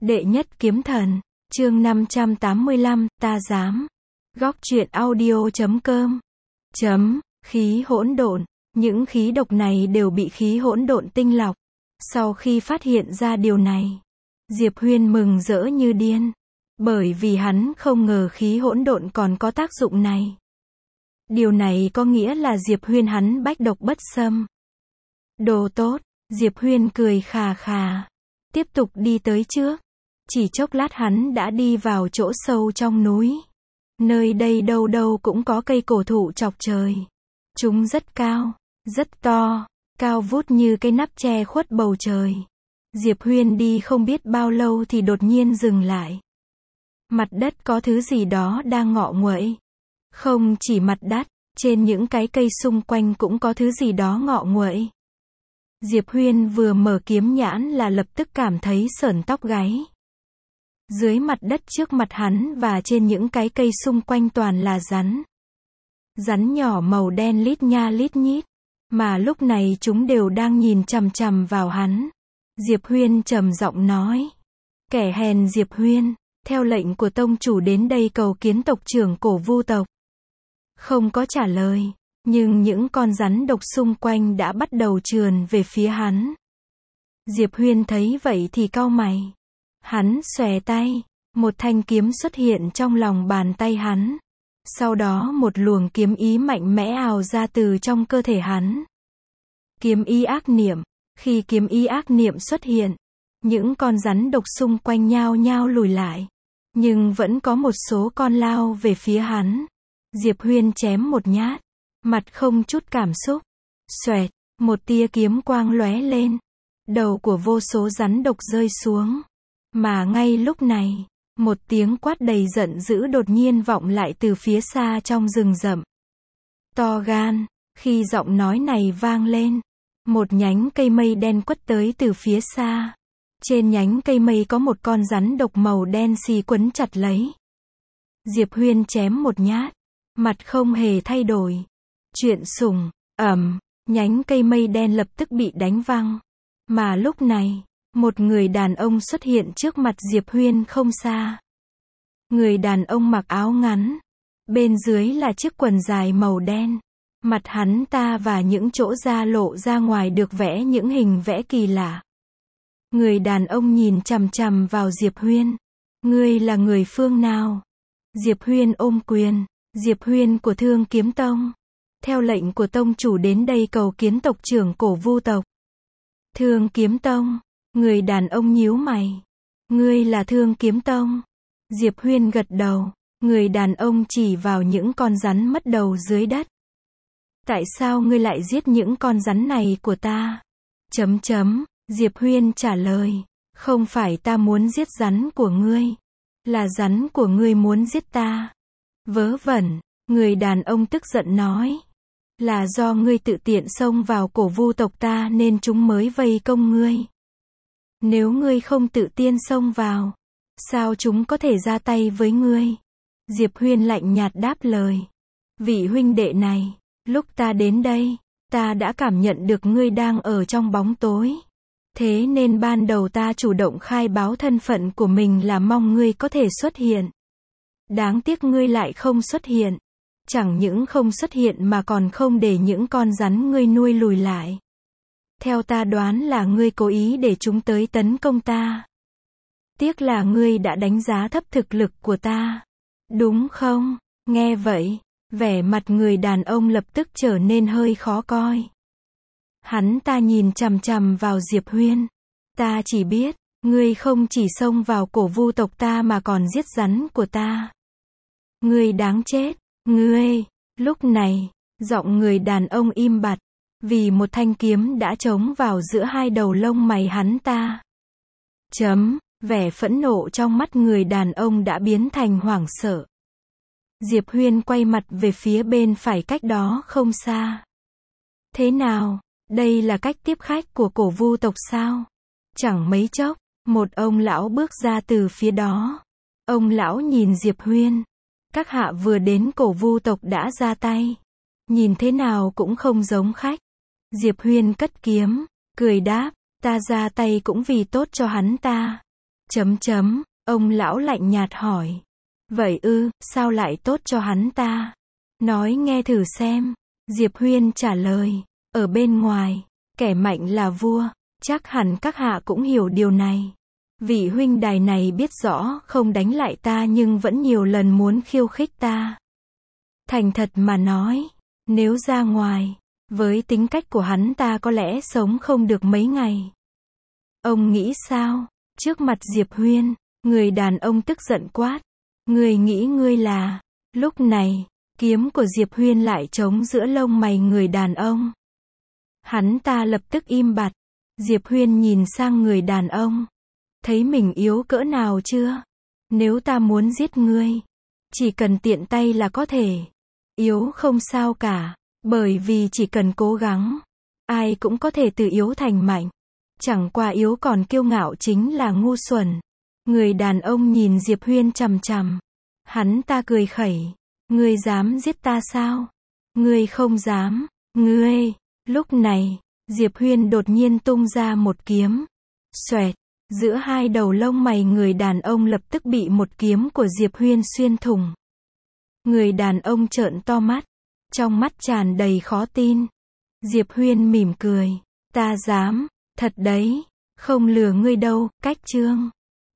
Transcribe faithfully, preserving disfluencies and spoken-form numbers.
Đệ nhất kiếm thần, chương năm trăm tám mươi lăm, ta dám. Góc truyện audio chấm com. Chấm, khí hỗn độn. Những khí độc này đều bị khí hỗn độn tinh lọc. Sau khi phát hiện ra điều này, Diệp Huyên mừng rỡ như điên. Bởi vì hắn không ngờ khí hỗn độn còn có tác dụng này. Điều này có nghĩa là Diệp Huyên hắn bách độc bất xâm. Đồ tốt, Diệp Huyên cười khà khà. Tiếp tục đi tới trước. Chỉ chốc lát hắn đã đi vào chỗ sâu trong núi. Nơi đây đâu đâu cũng có cây cổ thụ chọc trời. Chúng rất cao, rất to, cao vút như cái nắp che khuất bầu trời. Diệp Huyên đi không biết bao lâu thì đột nhiên dừng lại. Mặt đất có thứ gì đó đang ngọ nguậy. Không chỉ mặt đất, trên những cái cây xung quanh cũng có thứ gì đó ngọ nguậy. Diệp Huyên vừa mở kiếm nhãn là lập tức cảm thấy sởn tóc gáy. Dưới mặt đất trước mặt hắn và trên những cái cây xung quanh toàn là rắn. Rắn nhỏ màu đen lít nha lít nhít. Mà lúc này chúng đều đang nhìn chằm chằm vào hắn. Diệp Huyên trầm giọng nói. Kẻ hèn Diệp Huyên, theo lệnh của tông chủ đến đây cầu kiến tộc trưởng Cổ Vu tộc. Không có trả lời. Nhưng những con rắn độc xung quanh đã bắt đầu trườn về phía hắn. Diệp Huyên thấy vậy thì cau mày. Hắn xòe tay, một thanh kiếm xuất hiện trong lòng bàn tay hắn. Sau đó một luồng kiếm ý mạnh mẽ ào ra từ trong cơ thể hắn. Kiếm ý ác niệm. Khi kiếm ý ác niệm xuất hiện, những con rắn độc xung quanh nhao nhao lùi lại. Nhưng vẫn có một số con lao về phía hắn. Diệp Huyên chém một nhát. Mặt không chút cảm xúc. Xoẹt, một tia kiếm quang lóe lên. Đầu của vô số rắn độc rơi xuống. Mà ngay lúc này, một tiếng quát đầy giận dữ đột nhiên vọng lại từ phía xa trong rừng rậm. To gan, khi giọng nói này vang lên, một nhánh cây mây đen quất tới từ phía xa. Trên nhánh cây mây có một con rắn độc màu đen xì quấn chặt lấy. Diệp Huyên chém một nhát, mặt không hề thay đổi. Chuyện sủng, ầm, nhánh cây mây đen lập tức bị đánh văng. Mà lúc này, một người đàn ông xuất hiện trước mặt Diệp Huyên không xa. Người đàn ông mặc áo ngắn. Bên dưới là chiếc quần dài màu đen. Mặt hắn ta và những chỗ da lộ ra ngoài được vẽ những hình vẽ kỳ lạ. Người đàn ông nhìn chằm chằm vào Diệp Huyên. Ngươi là người phương nào? Diệp Huyên ôm quyền. Diệp Huyên của Thương Kiếm Tông. Theo lệnh của tông chủ đến đây cầu kiến tộc trưởng Cổ Vu tộc. Thương Kiếm Tông. Người đàn ông nhíu mày. Ngươi là Thương Kiếm Tông. Diệp Huyên gật đầu. Người đàn ông chỉ vào những con rắn mất đầu dưới đất. Tại sao ngươi lại giết những con rắn này của ta? Chấm chấm. Diệp Huyên trả lời. Không phải ta muốn giết rắn của ngươi. Là rắn của ngươi muốn giết ta. Vớ vẩn. Người đàn ông tức giận nói. Là do ngươi tự tiện xông vào Cổ Vu tộc ta nên chúng mới vây công ngươi. Nếu ngươi không tự tiên xông vào, sao chúng có thể ra tay với ngươi? Diệp Huyên lạnh nhạt đáp lời. Vị huynh đệ này, lúc ta đến đây, ta đã cảm nhận được ngươi đang ở trong bóng tối. Thế nên ban đầu ta chủ động khai báo thân phận của mình là mong ngươi có thể xuất hiện. Đáng tiếc ngươi lại không xuất hiện. Chẳng những không xuất hiện mà còn không để những con rắn ngươi nuôi lùi lại. Theo ta đoán là ngươi cố ý để chúng tới tấn công ta. Tiếc là ngươi đã đánh giá thấp thực lực của ta. Đúng không? Nghe vậy, vẻ mặt người đàn ông lập tức trở nên hơi khó coi. Hắn ta nhìn chằm chằm vào Diệp Huyên. Ta chỉ biết, ngươi không chỉ xông vào Cổ Vu tộc ta mà còn giết rắn của ta. Ngươi đáng chết. Ngươi, lúc này, giọng người đàn ông im bặt, vì một thanh kiếm đã trống vào giữa hai đầu lông mày hắn ta. Chấm, vẻ phẫn nộ trong mắt người đàn ông đã biến thành hoảng sợ. Diệp Huyên quay mặt về phía bên phải cách đó không xa. Thế nào, đây là cách tiếp khách của Cổ Vu tộc sao? Chẳng mấy chốc, một ông lão bước ra từ phía đó. Ông lão nhìn Diệp Huyên. Các hạ vừa đến Cổ Vu tộc đã ra tay. Nhìn thế nào cũng không giống khách. Diệp Huyên cất kiếm, cười đáp, ta ra tay cũng vì tốt cho hắn ta. Chấm chấm, ông lão lạnh nhạt hỏi. Vậy ư, sao lại tốt cho hắn ta? Nói nghe thử xem. Diệp Huyên trả lời. Ở bên ngoài, kẻ mạnh là vua, chắc hẳn các hạ cũng hiểu điều này. Vị huynh đài này biết rõ không đánh lại ta nhưng vẫn nhiều lần muốn khiêu khích ta. Thành thật mà nói, nếu ra ngoài, với tính cách của hắn ta có lẽ sống không được mấy ngày. Ông nghĩ sao? Trước mặt Diệp Huyên, người đàn ông tức giận quát. Người nghĩ ngươi là... Lúc này, kiếm của Diệp Huyên lại trống giữa lông mày người đàn ông. Hắn ta lập tức im bặt. Diệp Huyên nhìn sang người đàn ông. Thấy mình yếu cỡ nào chưa? Nếu ta muốn giết ngươi, chỉ cần tiện tay là có thể. Yếu không sao cả, bởi vì chỉ cần cố gắng, ai cũng có thể từ yếu thành mạnh. Chẳng qua yếu còn kiêu ngạo chính là ngu xuẩn. Người đàn ông nhìn Diệp Huyên chằm chằm. Hắn ta cười khẩy. Ngươi dám giết ta sao? Ngươi không dám. Ngươi. Lúc này, Diệp Huyên đột nhiên tung ra một kiếm. Xoẹt. Giữa hai đầu lông mày người đàn ông lập tức bị một kiếm của Diệp Huyên xuyên thủng. Người đàn ông trợn to mắt. Trong mắt tràn đầy khó tin. Diệp Huyên mỉm cười. Ta dám. Thật đấy. Không lừa ngươi đâu. Cách chương.